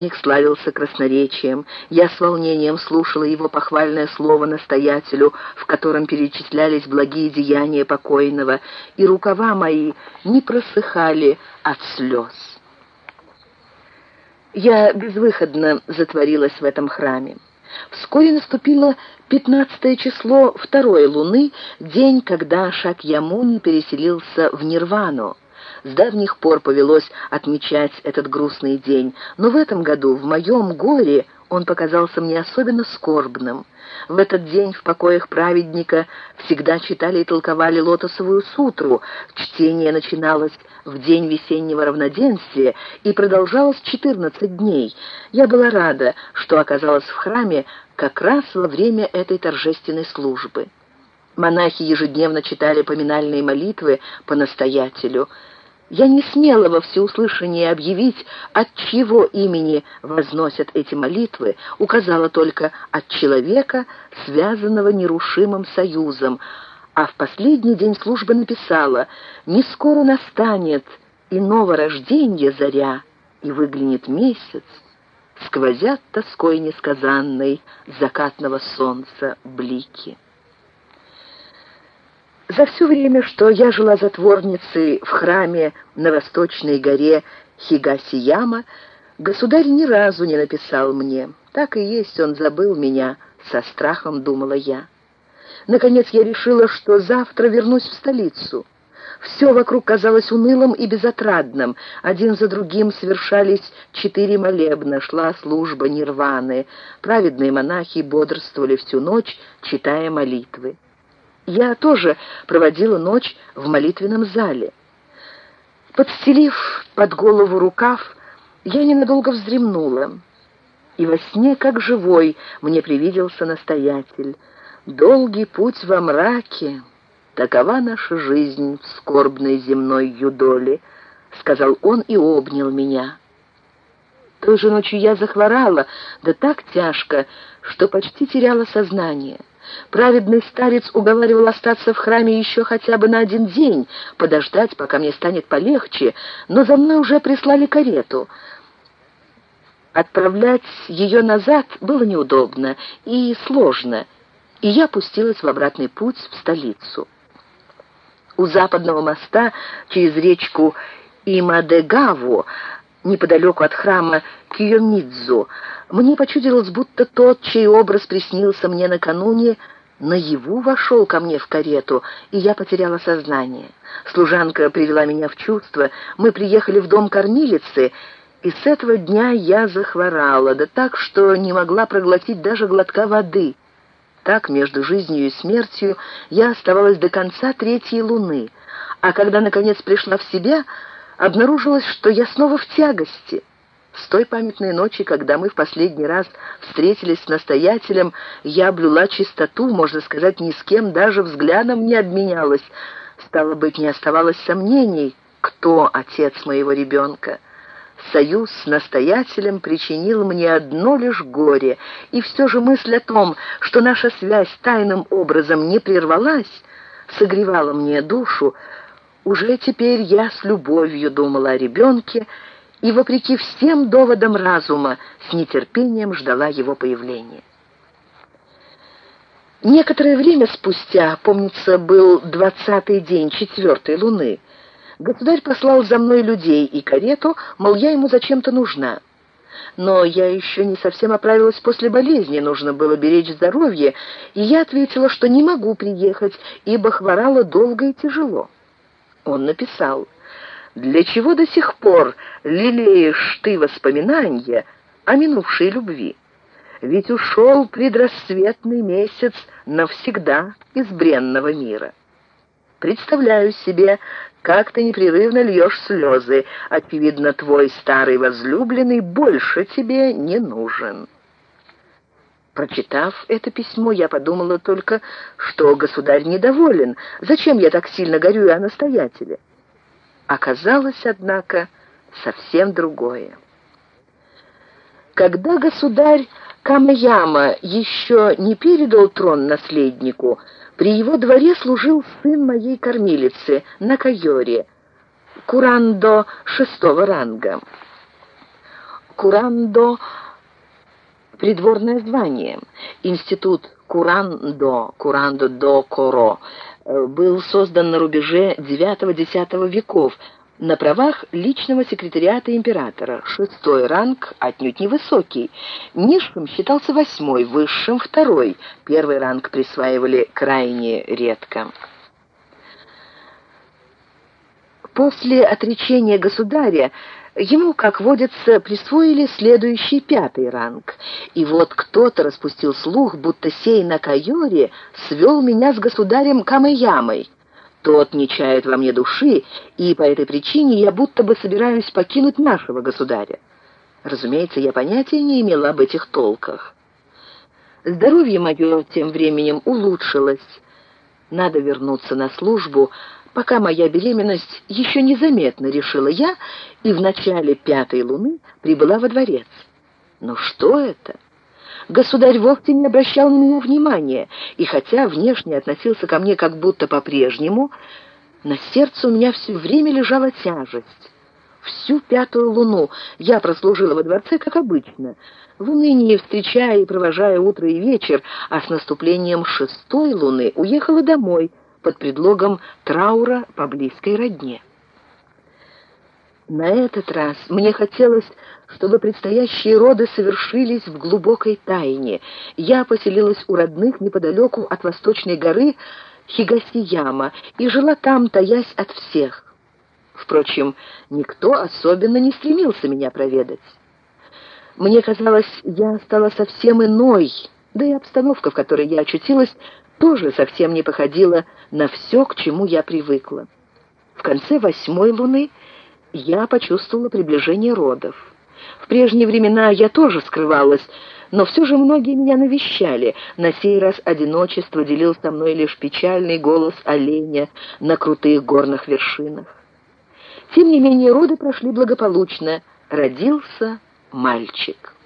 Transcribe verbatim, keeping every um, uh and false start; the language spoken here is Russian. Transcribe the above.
Священник славился красноречием. Я с волнением слушала его похвальное слово настоятелю, в котором перечислялись благие деяния покойного, и рукава мои не просыхали от слез. Я безвыходно затворилась в этом храме. Вскоре наступило пятнадцатое число второй луны, день, когда Шакьямуни переселился в Нирвану. С давних пор повелось отмечать этот грустный день, но в этом году, в моем горе, он показался мне особенно скорбным. В этот день в покоях праведника всегда читали и толковали лотосовую сутру. Чтение начиналось в день весеннего равноденствия и продолжалось четырнадцать дней. Я была рада, что оказалась в храме как раз во время этой торжественной службы. Монахи ежедневно читали поминальные молитвы по настоятелю. Я не смела во всеуслышание объявить, от чьего имени возносят эти молитвы, указала только от человека, связанного нерушимым союзом, а в последний день службы написала: «Не скоро настанет иного рожденья заря, и выглянет месяц, сквозят тоской несказанной закатного солнца блики». За все время, что я жила затворницей в храме на восточной горе Хигасияма, государь ни разу не написал мне. Так и есть, он забыл меня, со страхом думала я. Наконец я решила, что завтра вернусь в столицу. Все вокруг казалось унылым и безотрадным. Один за другим совершались четыре молебна, шла служба нирваны. Праведные монахи бодрствовали всю ночь, читая молитвы. Я тоже проводила ночь в молитвенном зале. Подстелив под голову рукав, я ненадолго вздремнула, и во сне, как живой, мне привиделся настоятель. «Долгий путь во мраке, такова наша жизнь в скорбной земной юдоле», — сказал он и обнял меня. Той же ночью я захворала, да так тяжко, что почти теряла сознание. Праведный старец уговаривал остаться в храме еще хотя бы на один день, подождать, пока мне станет полегче, но за мной уже прислали карету. Отправлять ее назад было неудобно и сложно, и я пустилась в обратный путь в столицу. У западного моста через речку Имадегаву, неподалеку от храма Киёмидзу, мне почудилось, будто тот, чей образ приснился мне накануне, наяву вошел ко мне в карету, и я потеряла сознание. Служанка привела меня в чувство, мы приехали в дом кормилицы, и с этого дня я захворала, да так, что не могла проглотить даже глотка воды. Так, между жизнью и смертью, я оставалась до конца третьей луны, а когда, наконец, пришла в себя, обнаружилось, что я снова в тягости. С той памятной ночи, когда мы в последний раз встретились с настоятелем, я облюла чистоту, можно сказать, ни с кем даже взглядом не обменялась. Стало быть, не оставалось сомнений, кто отец моего ребенка. Союз с настоятелем причинил мне одно лишь горе, и все же мысль о том, что наша связь тайным образом не прервалась, согревала мне душу. Уже теперь я с любовью думала о ребенке, и, вопреки всем доводам разума, с нетерпением ждала его появления. Некоторое время спустя, помнится, был двадцатый день четвертой луны, государь послал за мной людей и карету, мол, я ему зачем-то нужна. Но я еще не совсем оправилась после болезни, нужно было беречь здоровье, и я ответила, что не могу приехать, ибо хворала долго и тяжело. Он написал: «Для чего до сих пор лелеешь ты воспоминания о минувшей любви? Ведь ушел предрассветный месяц навсегда из бренного мира. Представляю себе, как ты непрерывно льешь слезы. Очевидно, твой старый возлюбленный больше тебе не нужен». Прочитав это письмо, я подумала только, что государь недоволен. Зачем я так сильно горюю о настоятеле? Оказалось, однако, совсем другое. Когда государь Камаяма еще не передал трон наследнику, при его дворе служил сын моей кормилицы Накайори, курандо шестого ранга. Курандо — придворное звание. Институт Курандо, Курандо-до-Коро, был создан на рубеже девятого-десятого веков на правах личного секретариата императора. Шестой ранг отнюдь невысокий. Низшим считался восьмой, высшим — второй. Первый ранг присваивали крайне редко. После отречения государя ему, как водится, присвоили следующий пятый ранг. И вот кто-то распустил слух, будто сей Накайори свел меня с государем Камэямой. Тот не чает во мне души, и по этой причине я будто бы собираюсь покинуть нашего государя. Разумеется, я понятия не имела об этих толках. Здоровье мое тем временем улучшилось. Надо вернуться на службу, пока моя беременность еще незаметна, решила я, и в начале пятой луны прибыла во дворец. Но что это? Государь вовсе не обращал на меня внимания, и хотя внешне относился ко мне как будто по-прежнему, на сердце у меня все время лежала тяжесть. Всю пятую луну я прослужила во дворце, как обычно, в унынии встречая и провожая утро и вечер, а с наступлением шестой луны уехала домой под предлогом траура по близкой родне. На этот раз мне хотелось, чтобы предстоящие роды совершились в глубокой тайне. Я поселилась у родных неподалеку от восточной горы Хигасияма и жила там, таясь от всех. Впрочем, никто особенно не стремился меня проведать. Мне казалось, я стала совсем иной, да и обстановка, в которой я очутилась, тоже совсем не походила на все, к чему я привыкла. В конце восьмой луны я почувствовала приближение родов. В прежние времена я тоже скрывалась, но все же многие меня навещали. На сей раз одиночество делил со мной лишь печальный голос оленя на крутых горных вершинах. Тем не менее, роды прошли благополучно. Родился мальчик.